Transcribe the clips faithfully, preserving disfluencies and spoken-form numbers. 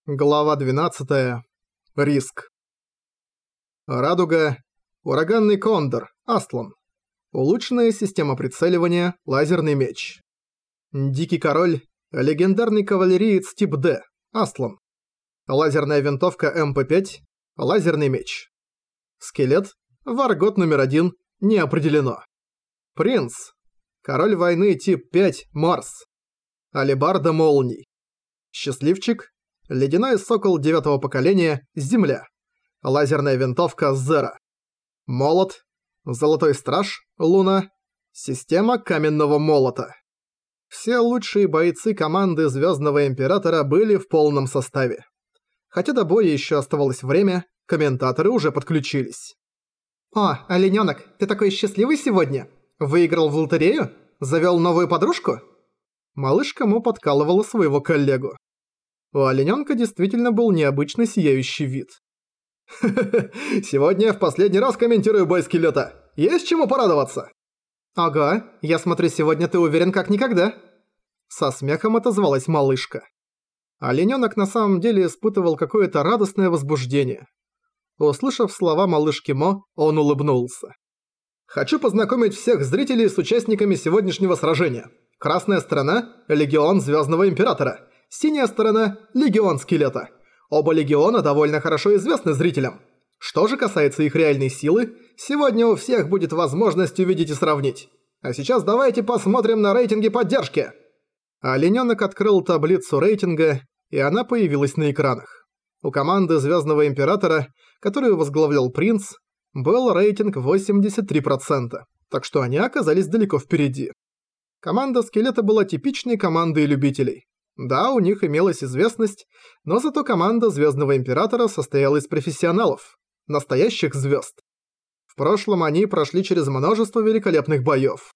Глава двенадцатая. Риск. Радуга. Ураганный кондор. Астлан. Улучшенная система прицеливания. Лазерный меч. Дикий король. Легендарный кавалериец тип Д. Астлан. Лазерная винтовка эм пэ пять. Лазерный меч. Скелет. Варгот номер один. Не определено. Принц. Король войны тип пять. Марс. Алебарда молний. Счастливчик. Ледяной сокол девятого поколения. Земля. Лазерная винтовка Зера. Молот. Золотой страж. Луна. Система каменного молота. Все лучшие бойцы команды Звездного Императора были в полном составе. Хотя до боя еще оставалось время, комментаторы уже подключились. «О, оленёнок, ты такой счастливый сегодня? Выиграл в лотерею? Завёл новую подружку?» Малышка Мо подкалывала своего коллегу. У оленёнка действительно был необычный сияющий вид. «Ха-ха-ха, сегодня я в последний раз комментирую бой скелета. Есть чему порадоваться?» «Ага, я смотрю, сегодня ты уверен как никогда». Со смехом отозвалась малышка. Оленёнок на самом деле испытывал какое-то радостное возбуждение. Услышав слова малышки Мо, он улыбнулся. «Хочу познакомить всех зрителей с участниками сегодняшнего сражения. Красная сторона – Легион Звездного Императора. Синяя сторона – Легион Скелета. Оба легиона довольно хорошо известны зрителям. Что же касается их реальной силы, сегодня у всех будет возможность увидеть и сравнить. А сейчас давайте посмотрим на рейтинги поддержки». Оленёнок открыл таблицу рейтинга, и она появилась на экранах. У команды Звездного Императора, которую возглавлял принц, был рейтинг восемьдесят три процента, так что они оказались далеко впереди. Команда Скелета была типичной командой любителей. Да, у них имелась известность, но зато команда Звездного Императора состояла из профессионалов, настоящих звезд. В прошлом они прошли через множество великолепных боев.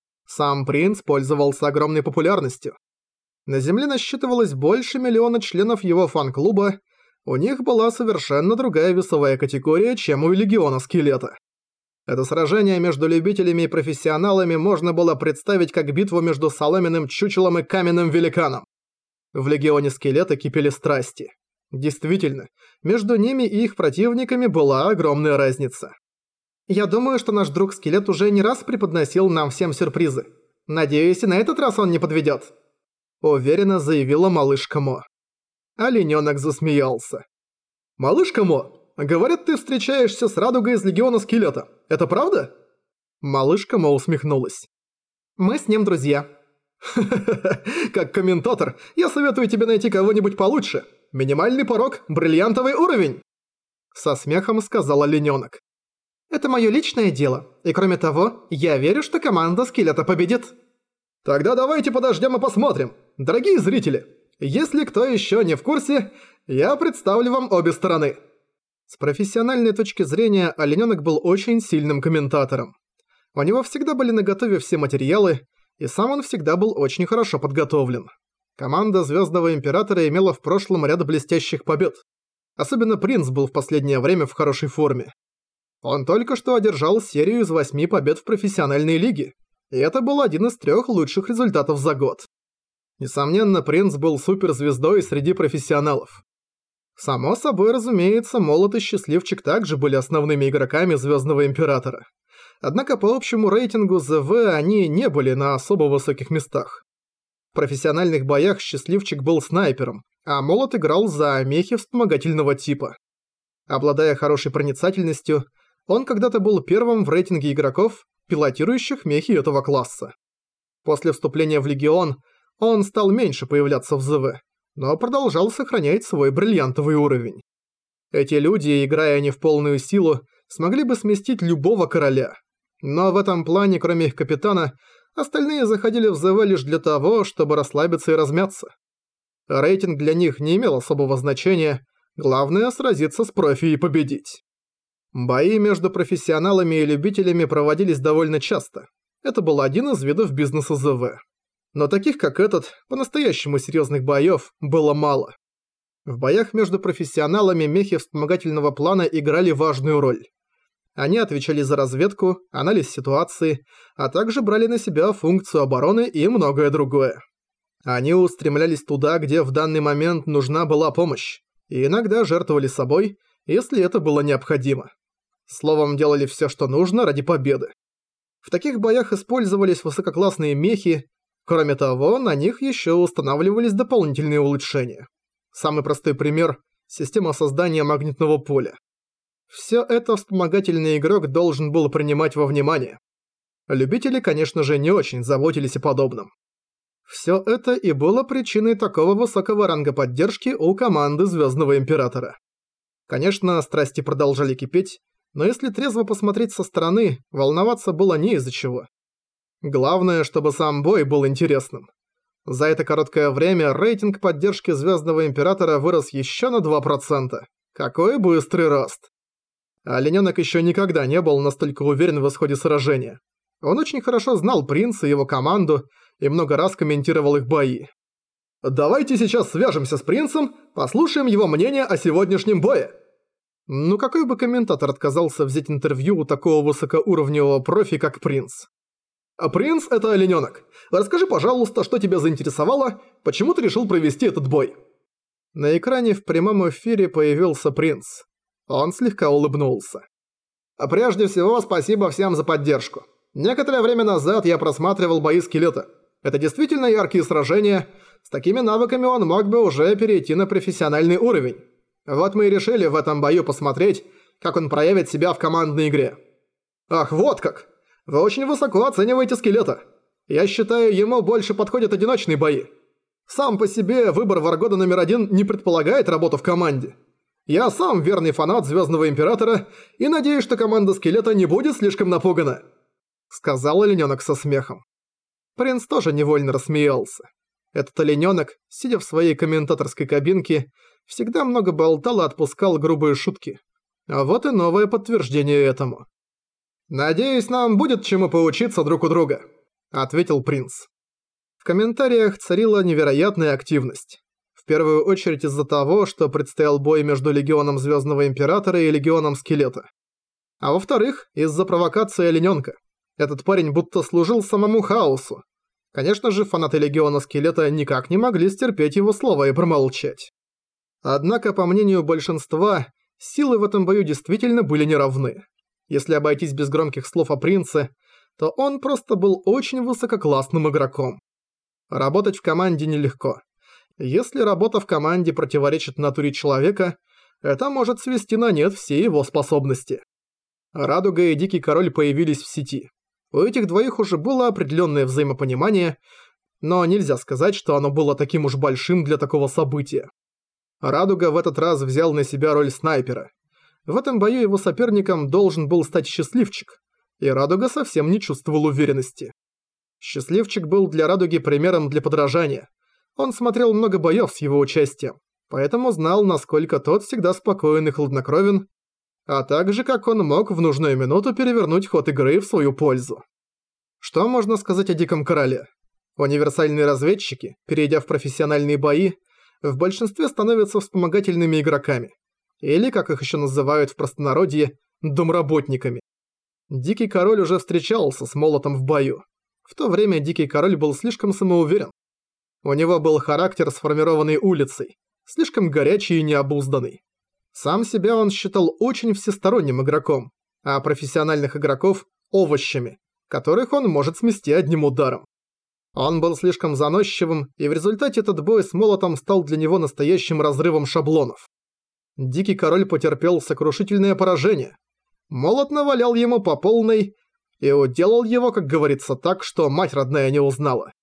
Сам принц пользовался огромной популярностью. На Земле насчитывалось больше миллиона членов его фан-клуба, у них была совершенно другая весовая категория, чем у Легиона Скелета. Это сражение между любителями и профессионалами можно было представить как битву между соломенным чучелом и каменным великаном. В Легионе Скелета кипели страсти. Действительно, между ними и их противниками была огромная разница. «Я думаю, что наш друг Скелет уже не раз преподносил нам всем сюрпризы. Надеюсь, и на этот раз он не подведет», — уверенно заявила малышка Мо. Оленёнок засмеялся. «Малышка Мо, говорят, ты встречаешься с Радугой из Легиона Скелета. Это правда?» Малышка Мо усмехнулась. «Мы с ним друзья». «Ха-ха-ха, как комментатор, я советую тебе найти кого-нибудь получше. Минимальный порог – бриллиантовый уровень!» Со смехом сказал оленёнок. «Это моё личное дело, и кроме того, я верю, что команда Скелета победит». «Тогда давайте подождем и посмотрим. Дорогие зрители, если кто ещё не в курсе, я представлю вам обе стороны». С профессиональной точки зрения оленёнок был очень сильным комментатором. У него всегда были наготове все материалы, и сам он всегда был очень хорошо подготовлен. Команда Звездного Императора имела в прошлом ряд блестящих побед. Особенно принц был в последнее время в хорошей форме. Он только что одержал серию из восьми побед в профессиональной лиге, и это был один из трех лучших результатов за год. Несомненно, принц был суперзвездой среди профессионалов. Само собой, разумеется, Молот и Счастливчик также были основными игроками Звездного Императора. Однако по общему рейтингу зэ вэ они не были на особо высоких местах. В профессиональных боях Счастливчик был снайпером, а Молот играл за мехи вспомогательного типа. Обладая хорошей проницательностью, он когда-то был первым в рейтинге игроков, пилотирующих мехи этого класса. После вступления в Легион он стал меньше появляться в зэ вэ, но продолжал сохранять свой бриллиантовый уровень. Эти люди, играя не в полную силу, смогли бы сместить любого короля. Но в этом плане, кроме их капитана, остальные заходили в зэ вэ лишь для того, чтобы расслабиться и размяться. Рейтинг для них не имел особого значения, главное сразиться с профи и победить. Бои между профессионалами и любителями проводились довольно часто. Это был один из видов бизнеса зэ вэ. Но таких, как этот, по-настоящему серьезных боев было мало. В боях между профессионалами мехи вспомогательного плана играли важную роль. Они отвечали за разведку, анализ ситуации, а также брали на себя функцию обороны и многое другое. Они устремлялись туда, где в данный момент нужна была помощь, и иногда жертвовали собой, если это было необходимо. Словом, делали все, что нужно ради победы. В таких боях использовались высококлассные мехи, кроме того, на них еще устанавливались дополнительные улучшения. Самый простой пример – система создания магнитного поля. Все это вспомогательный игрок должен был принимать во внимание. Любители, конечно же, не очень заботились о подобном. Все это и было причиной такого высокого ранга поддержки у команды Звездного Императора. Конечно, страсти продолжали кипеть, но если трезво посмотреть со стороны, волноваться было не из-за чего. Главное, чтобы сам бой был интересным. За это короткое время рейтинг поддержки Звездного Императора вырос еще на два процента. Какой быстрый рост! Оленёнок еще никогда не был настолько уверен в исходе сражения. Он очень хорошо знал принца и его команду и много раз комментировал их бои. «Давайте сейчас свяжемся с принцем, послушаем его мнение о сегодняшнем бое». Ну какой бы комментатор отказался взять интервью у такого высокоуровневого профи, как принц? «А принц – это оленёнок. Расскажи, пожалуйста, что тебя заинтересовало, почему ты решил провести этот бой?» На экране в прямом эфире появился принц. Он слегка улыбнулся. «А прежде всего, спасибо всем за поддержку. Некоторое время назад я просматривал бои скелета. Это действительно яркие сражения. С такими навыками он мог бы уже перейти на профессиональный уровень. Вот мы и решили в этом бою посмотреть, как он проявит себя в командной игре». «Ах, вот как! Вы очень высоко оцениваете скелета. Я считаю, ему больше подходят одиночные бои. Сам по себе выбор Варгода номер один не предполагает работу в команде. Я сам верный фанат Звездного Императора и надеюсь, что команда скелета не будет слишком напугана», — сказал оленёнок со смехом. Принц тоже невольно рассмеялся. Этот оленёнок, сидя в своей комментаторской кабинке, всегда много болтал и отпускал грубые шутки. А вот и новое подтверждение этому. «Надеюсь, нам будет чему поучиться друг у друга», — ответил принц. В комментариях царила невероятная активность. В первую очередь из-за того, что предстоял бой между Легионом Звездного Императора и Легионом Скелета. А во-вторых, из-за провокации оленёнка. Этот парень будто служил самому хаосу. Конечно же, фанаты Легиона Скелета никак не могли стерпеть его слова и промолчать. Однако, по мнению большинства, силы в этом бою действительно были неравны. Если обойтись без громких слов о принце, то он просто был очень высококлассным игроком. Работать в команде нелегко. Если работа в команде противоречит натуре человека, это может свести на нет все его способности. Радуга и Дикий Король появились в сети. У этих двоих уже было определенное взаимопонимание, но нельзя сказать, что оно было таким уж большим для такого события. Радуга в этот раз взял на себя роль снайпера. В этом бою его соперником должен был стать Счастливчик, и Радуга совсем не чувствовал уверенности. Счастливчик был для Радуги примером для подражания. Он смотрел много боёв с его участием, поэтому знал, насколько тот всегда спокоен и хладнокровен, а также как он мог в нужную минуту перевернуть ход игры в свою пользу. Что можно сказать о Диком Короле? Универсальные разведчики, перейдя в профессиональные бои, в большинстве становятся вспомогательными игроками, или, как их еще называют в простонародье, домработниками. Дикий Король уже встречался с молотом в бою. В то время Дикий Король был слишком самоуверен. У него был характер, сформированный улицей, слишком горячий и необузданный. Сам себя он считал очень всесторонним игроком, а профессиональных игроков – овощами, которых он может смести одним ударом. Он был слишком заносчивым, и в результате этот бой с молотом стал для него настоящим разрывом шаблонов. Дикий Король потерпел сокрушительное поражение. Молот навалял ему по полной и уделал его, как говорится, так, что мать родная не узнала.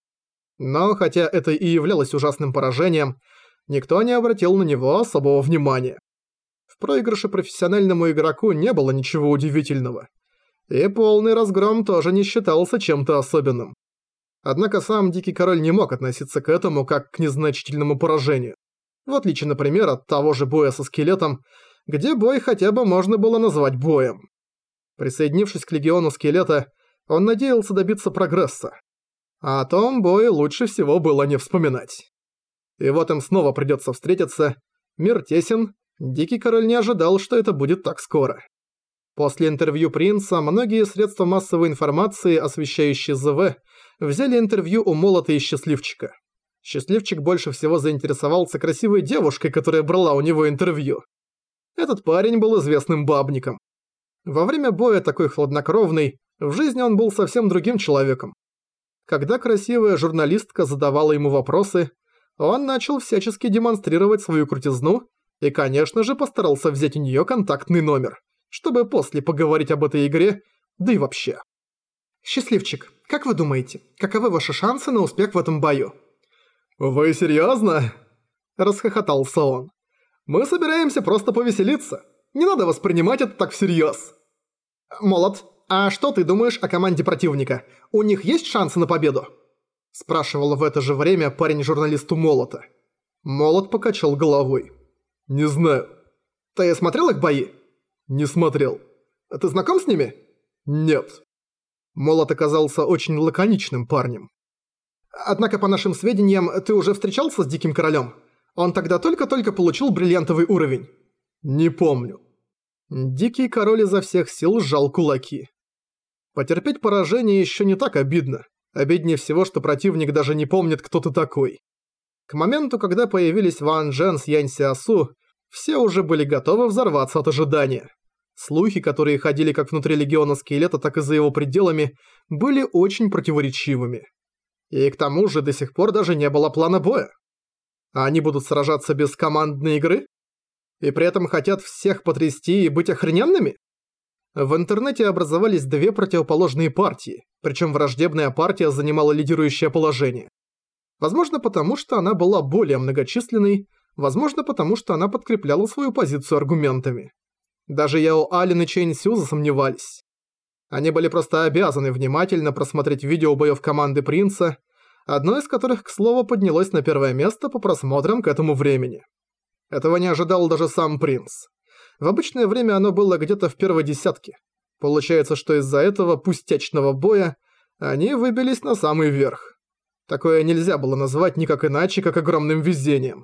Но хотя это и являлось ужасным поражением, никто не обратил на него особого внимания. В проигрыше профессиональному игроку не было ничего удивительного. И полный разгром тоже не считался чем-то особенным. Однако сам Дикий Король не мог относиться к этому как к незначительному поражению. В отличие, например, от того же боя со скелетом, где бой хотя бы можно было назвать боем. Присоединившись к Легиону Скелета, он надеялся добиться прогресса. А о том бое лучше всего было не вспоминать. И вот им снова придется встретиться. Мир тесен, Дикий Король не ожидал, что это будет так скоро. После интервью принца многие средства массовой информации, освещающие ЗВ, взяли интервью у Молота и Счастливчика. Счастливчик больше всего заинтересовался красивой девушкой, которая брала у него интервью. Этот парень был известным бабником. Во время боя такой хладнокровный, в жизни он был совсем другим человеком. Когда красивая журналистка задавала ему вопросы, он начал всячески демонстрировать свою крутизну и, конечно же, постарался взять у нее контактный номер, чтобы после поговорить об этой игре, да и вообще. «Счастливчик, как вы думаете, каковы ваши шансы на успех в этом бою?» «Вы серьёзно?» – расхохотался он. «Мы собираемся просто повеселиться. Не надо воспринимать это так всерьёз». «Молот, а что ты думаешь о команде противника? У них есть шансы на победу?» – спрашивал в это же время парень журналисту Молота. Молот покачал головой. «Не знаю». «Ты смотрел их бои?» «Не смотрел». «Ты знаком с ними?» «Нет». Молот оказался очень лаконичным парнем. «Однако, по нашим сведениям, ты уже встречался с Диким Королем? Он тогда только-только получил бриллиантовый уровень». «Не помню». Дикий Король изо всех сил сжал кулаки. Потерпеть поражение еще не так обидно. Обиднее всего, что противник даже не помнит, кто ты такой. К моменту, когда появились Ван Джен с Янь Сиасу, все уже были готовы взорваться от ожидания. Слухи, которые ходили как внутри Легиона Скелета, так и за его пределами, были очень противоречивыми. И к тому же до сих пор даже не было плана боя. А они будут сражаться без командной игры? И при этом хотят всех потрясти и быть охрененными? В интернете образовались две противоположные партии, причем враждебная партия занимала лидирующее положение. Возможно, потому что она была более многочисленной, возможно, потому что она подкрепляла свою позицию аргументами. Даже Яо Алин и Чэнь Сю засомневались. Они были просто обязаны внимательно просмотреть видео боев команды Принца, одно из которых, к слову, поднялось на первое место по просмотрам к этому времени. Этого не ожидал даже сам Принц. В обычное время оно было где-то в первой десятке. Получается, что из-за этого пустячного боя они выбились на самый верх. Такое нельзя было назвать никак иначе, как огромным везением.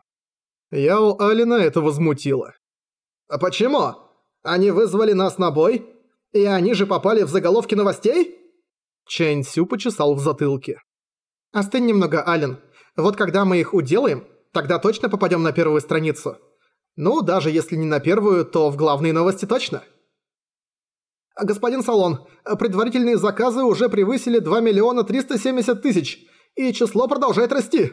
Яо Алина это возмутило. «А почему? Они вызвали нас на бой? И они же попали в заголовки новостей?» Чэнь Сю почесал в затылке. «Остынь немного, Ален. Вот когда мы их уделаем, тогда точно попадем на первую страницу. Ну, даже если не на первую, то в главные новости точно». «Господин Салон, предварительные заказы уже превысили два миллиона триста семьдесят тысяч, и число продолжает расти».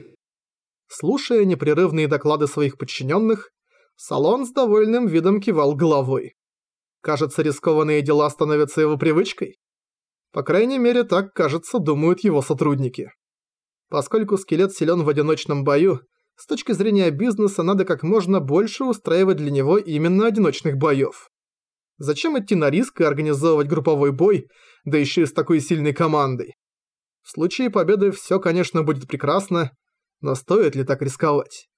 Слушая непрерывные доклады своих подчиненных, Салон с довольным видом кивал головой. Кажется, рискованные дела становятся его привычкой. По крайней мере, так, кажется, думают его сотрудники. Поскольку скелет силен в одиночном бою, с точки зрения бизнеса надо как можно больше устраивать для него именно одиночных боев. Зачем идти на риск и организовывать групповой бой, да еще и с такой сильной командой? В случае победы все, конечно, будет прекрасно, но стоит ли так рисковать?